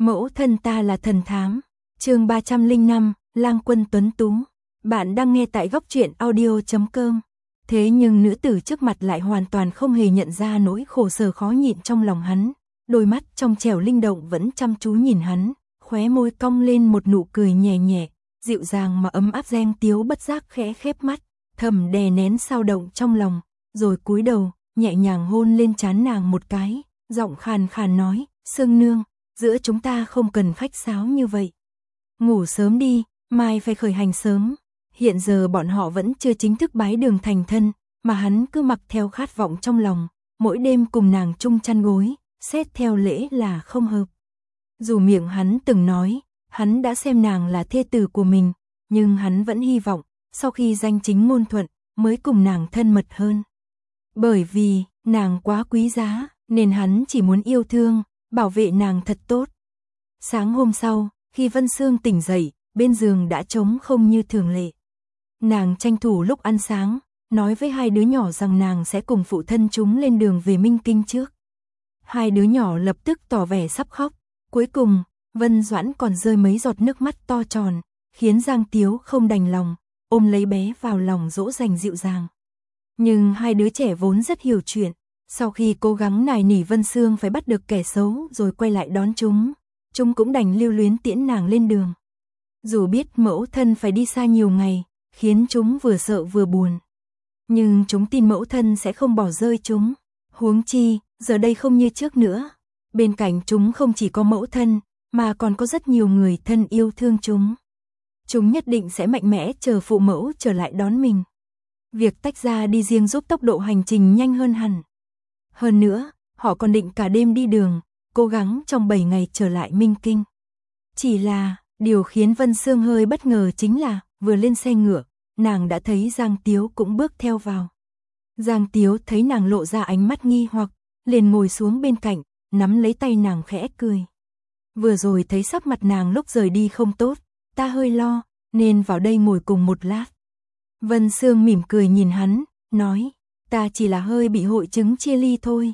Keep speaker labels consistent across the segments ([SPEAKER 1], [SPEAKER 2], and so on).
[SPEAKER 1] Mẫu thân ta là thần thám. Chương 305, Lang Quân tuấn tú. Bạn đang nghe tại góc truyện audio.com. Thế nhưng nữ tử trước mặt lại hoàn toàn không hề nhận ra nỗi khổ sở khó nhịn trong lòng hắn, đôi mắt trong trẻo linh động vẫn chăm chú nhìn hắn, khóe môi cong lên một nụ cười nhẹ nhẹ, dịu dàng mà ấm áp. Giang Tiếu bất giác khẽ khép mắt, thầm đè nén sao động trong lòng, rồi cúi đầu, nhẹ nhàng hôn lên trán nàng một cái, giọng khàn khàn nói, Sương nương, giữa chúng ta không cần khách sáo như vậy. Ngủ sớm đi, mai phải khởi hành sớm. Hiện giờ bọn họ vẫn chưa chính thức bái đường thành thân, mà hắn cứ mặc theo khát vọng trong lòng, mỗi đêm cùng nàng chung chăn gối, xét theo lễ là không hợp. Dù miệng hắn từng nói, hắn đã xem nàng là thê tử của mình, nhưng hắn vẫn hy vọng, sau khi danh chính ngôn thuận, mới cùng nàng thân mật hơn. Bởi vì, nàng quá quý giá, nên hắn chỉ muốn yêu thương, bảo vệ nàng thật tốt. Sáng hôm sau, khi Vân Sương tỉnh dậy, bên giường đã trống không như thường lệ. Nàng tranh thủ lúc ăn sáng, nói với hai đứa nhỏ rằng nàng sẽ cùng phụ thân chúng lên đường về Minh Kinh trước. Hai đứa nhỏ lập tức tỏ vẻ sắp khóc. Cuối cùng, Vân Doãn còn rơi mấy giọt nước mắt to tròn, khiến Giang Tiếu không đành lòng, ôm lấy bé vào lòng dỗ dành dịu dàng. Nhưng hai đứa trẻ vốn rất hiểu chuyện, sau khi cố gắng nài nỉ Vân Sương phải bắt được kẻ xấu rồi quay lại đón chúng cũng đành lưu luyến tiễn nàng lên đường. Dù biết mẫu thân phải đi xa nhiều ngày, khiến chúng vừa sợ vừa buồn, nhưng chúng tin mẫu thân sẽ không bỏ rơi chúng. Huống chi, giờ đây không như trước nữa. Bên cạnh chúng không chỉ có mẫu thân, mà còn có rất nhiều người thân yêu thương chúng. Chúng nhất định sẽ mạnh mẽ chờ phụ mẫu trở lại đón mình. Việc tách ra đi riêng giúp tốc độ hành trình nhanh hơn hẳn. Hơn nữa, họ còn định cả đêm đi đường, cố gắng trong 7 ngày trở lại Minh Kinh. Chỉ là, điều khiến Vân Sương hơi bất ngờ chính là, vừa lên xe ngựa, nàng đã thấy Giang Tiếu cũng bước theo vào. Giang Tiếu thấy nàng lộ ra ánh mắt nghi hoặc, liền ngồi xuống bên cạnh, nắm lấy tay nàng khẽ cười. Vừa rồi thấy sắc mặt nàng lúc rời đi không tốt, ta hơi lo, nên vào đây ngồi cùng một lát. Vân Sương mỉm cười nhìn hắn, nói, ta chỉ là hơi bị hội chứng chia ly thôi.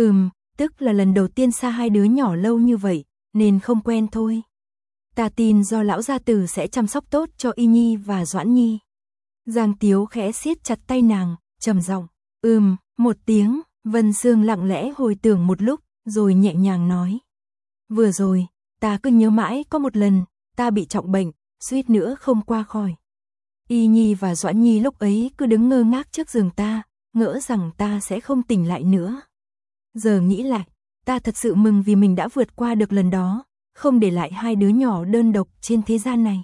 [SPEAKER 1] Tức là lần đầu tiên xa hai đứa nhỏ lâu như vậy, nên không quen thôi. Ta tin do lão gia tử sẽ chăm sóc tốt cho Y Nhi và Doãn Nhi. Giang Tiếu khẽ siết chặt tay nàng, trầm giọng, một tiếng. Vân Sương lặng lẽ hồi tưởng một lúc, rồi nhẹ nhàng nói. Vừa rồi, ta cứ nhớ mãi có một lần, ta bị trọng bệnh, suýt nữa không qua khỏi. Y Nhi và Doãn Nhi lúc ấy cứ đứng ngơ ngác trước giường ta, ngỡ rằng ta sẽ không tỉnh lại nữa. Giờ nghĩ lại, ta thật sự mừng vì mình đã vượt qua được lần đó, không để lại hai đứa nhỏ đơn độc trên thế gian này.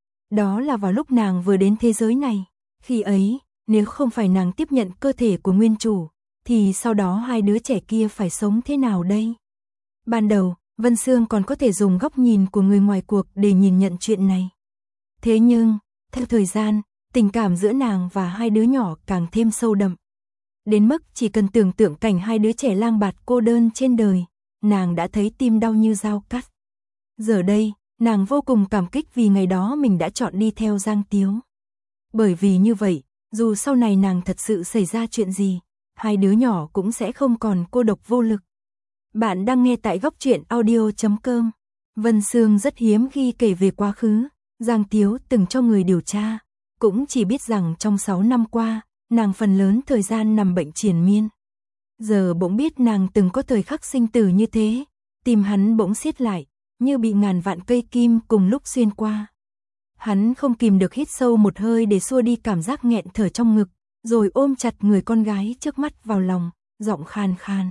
[SPEAKER 1] Đó là vào lúc nàng vừa đến thế giới này. Khi ấy, nếu không phải nàng tiếp nhận cơ thể của nguyên chủ, thì sau đó hai đứa trẻ kia phải sống thế nào đây? Ban đầu, Vân Sương còn có thể dùng góc nhìn của người ngoài cuộc để nhìn nhận chuyện này. Thế nhưng, theo thời gian, tình cảm giữa nàng và hai đứa nhỏ càng thêm sâu đậm. Đến mức chỉ cần tưởng tượng cảnh hai đứa trẻ lang bạt cô đơn trên đời, nàng đã thấy tim đau như dao cắt. Giờ đây, nàng vô cùng cảm kích vì ngày đó mình đã chọn đi theo Giang Tiếu. Bởi vì như vậy, dù sau này nàng thật sự xảy ra chuyện gì, hai đứa nhỏ cũng sẽ không còn cô độc vô lực. Bạn đang nghe tại góc truyện audio.com. Vân Sương rất hiếm khi kể về quá khứ, Giang Tiếu từng cho người điều tra, cũng chỉ biết rằng trong 6 năm qua, nàng phần lớn thời gian nằm bệnh triền miên. Giờ bỗng biết nàng từng có thời khắc sinh tử như thế, tim hắn bỗng siết lại, như bị ngàn vạn cây kim cùng lúc xuyên qua. Hắn không kìm được hít sâu một hơi để xua đi cảm giác nghẹn thở trong ngực, rồi ôm chặt người con gái trước mắt vào lòng, giọng khan khan.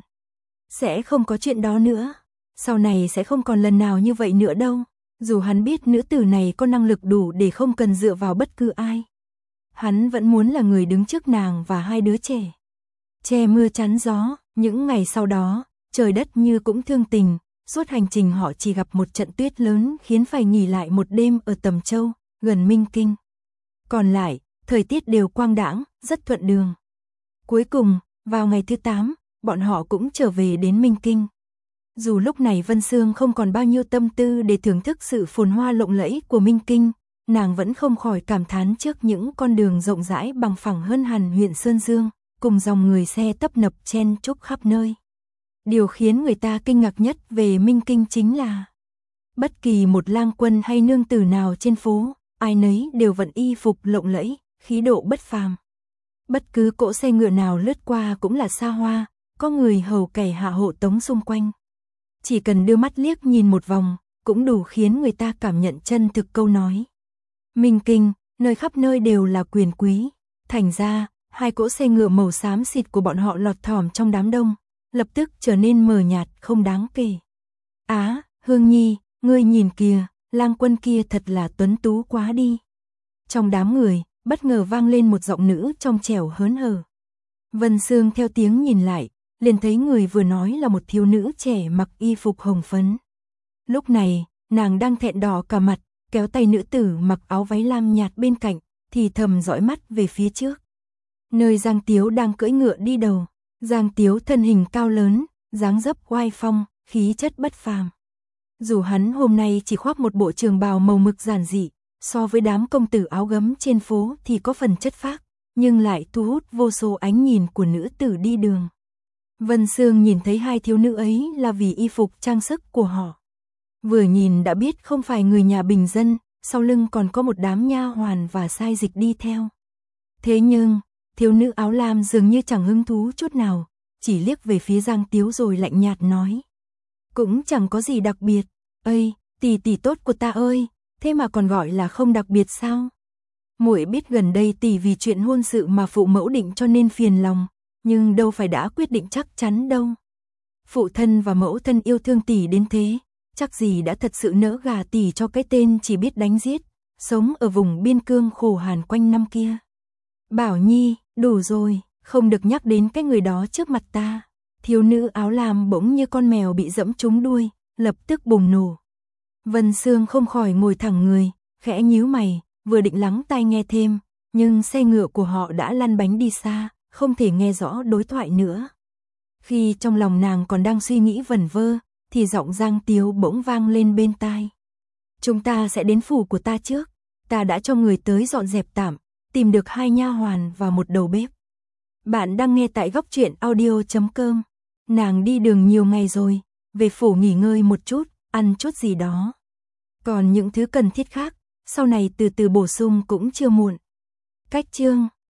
[SPEAKER 1] Sẽ không có chuyện đó nữa, sau này sẽ không còn lần nào như vậy nữa đâu. Dù hắn biết nữ tử này có năng lực đủ để không cần dựa vào bất cứ ai, hắn vẫn muốn là người đứng trước nàng và hai đứa trẻ. Che mưa chắn gió, những ngày sau đó, trời đất như cũng thương tình, suốt hành trình họ chỉ gặp một trận tuyết lớn khiến phải nghỉ lại một đêm ở Tầm Châu, gần Minh Kinh. Còn lại, thời tiết đều quang đãng, rất thuận đường. Cuối cùng, vào ngày thứ 8, bọn họ cũng trở về đến Minh Kinh. Dù lúc này Vân Sương không còn bao nhiêu tâm tư để thưởng thức sự phồn hoa lộng lẫy của Minh Kinh, nàng vẫn không khỏi cảm thán trước những con đường rộng rãi bằng phẳng hơn hẳn huyện Sơn Dương, cùng dòng người xe tấp nập chen chúc khắp nơi. Điều khiến người ta kinh ngạc nhất về Minh Kinh chính là Bất kỳ một lang quân hay nương tử nào trên phố, ai nấy đều vận y phục lộng lẫy, khí độ bất phàm. Bất cứ cỗ xe ngựa nào lướt qua cũng là xa hoa, có người hầu cày hạ hộ tống xung quanh. Chỉ cần đưa mắt liếc nhìn một vòng, cũng đủ khiến người ta cảm nhận chân thực câu nói. Minh Kinh, nơi khắp nơi đều là quyền quý. Thành ra, hai cỗ xe ngựa màu xám xịt của bọn họ lọt thỏm trong đám đông, lập tức trở nên mờ nhạt không đáng kể. Á, Hương Nhi, ngươi nhìn kìa, lang quân kia thật là tuấn tú quá đi. Trong đám người, bất ngờ vang lên một giọng nữ trong trẻo hớn hở. Vân Sương theo tiếng nhìn lại, liền thấy người vừa nói là một thiếu nữ trẻ mặc y phục hồng phấn. Lúc này, nàng đang thẹn đỏ cả mặt, kéo tay nữ tử mặc áo váy lam nhạt bên cạnh, thì thầm dõi mắt về phía trước. Nơi Giang Tiếu đang cưỡi ngựa đi đầu. Giang Tiếu thân hình cao lớn, dáng dấp oai phong, khí chất bất phàm. Dù hắn hôm nay chỉ khoác một bộ trường bào màu mực giản dị, so với đám công tử áo gấm trên phố thì có phần chất phác, nhưng lại thu hút vô số ánh nhìn của nữ tử đi đường. Vân Sương nhìn thấy hai thiếu nữ ấy là vì y phục trang sức của họ. Vừa nhìn đã biết không phải người nhà bình dân, sau lưng còn có một đám nha hoàn và sai dịch đi theo. Thế nhưng, thiếu nữ áo lam dường như chẳng hứng thú chút nào, chỉ liếc về phía Giang Tiếu rồi lạnh nhạt nói. Cũng chẳng có gì đặc biệt, ây, tỷ tỷ tốt của ta ơi, thế mà còn gọi là không đặc biệt sao? Muội biết gần đây tỷ vì chuyện hôn sự mà phụ mẫu định cho nên phiền lòng, nhưng đâu phải đã quyết định chắc chắn đâu. Phụ thân và mẫu thân yêu thương tỷ đến thế, chắc gì đã thật sự nỡ gả tỷ cho cái tên chỉ biết đánh giết, sống ở vùng biên cương khổ hàn quanh năm kia. Bảo Nhi, đủ rồi, không được nhắc đến cái người đó trước mặt ta. Thiếu nữ áo lam bỗng như con mèo bị dẫm trúng đuôi, lập tức bùng nổ. Vân Sương không khỏi ngồi thẳng người, khẽ nhíu mày, vừa định lắng tai nghe thêm, nhưng xe ngựa của họ đã lăn bánh đi xa, không thể nghe rõ đối thoại nữa. Khi trong lòng nàng còn đang suy nghĩ vẩn vơ, thì giọng Giang Tiếu bỗng vang lên bên tai. Chúng ta sẽ đến phủ của ta trước, ta đã cho người tới dọn dẹp tạm, tìm được 2 nha hoàn và một đầu bếp. Bạn đang nghe tại góc truyện audio.com. Nàng đi đường nhiều ngày rồi, về phủ nghỉ ngơi một chút, ăn chút gì đó. Còn những thứ cần thiết khác, sau này từ từ bổ sung cũng chưa muộn. Cách chương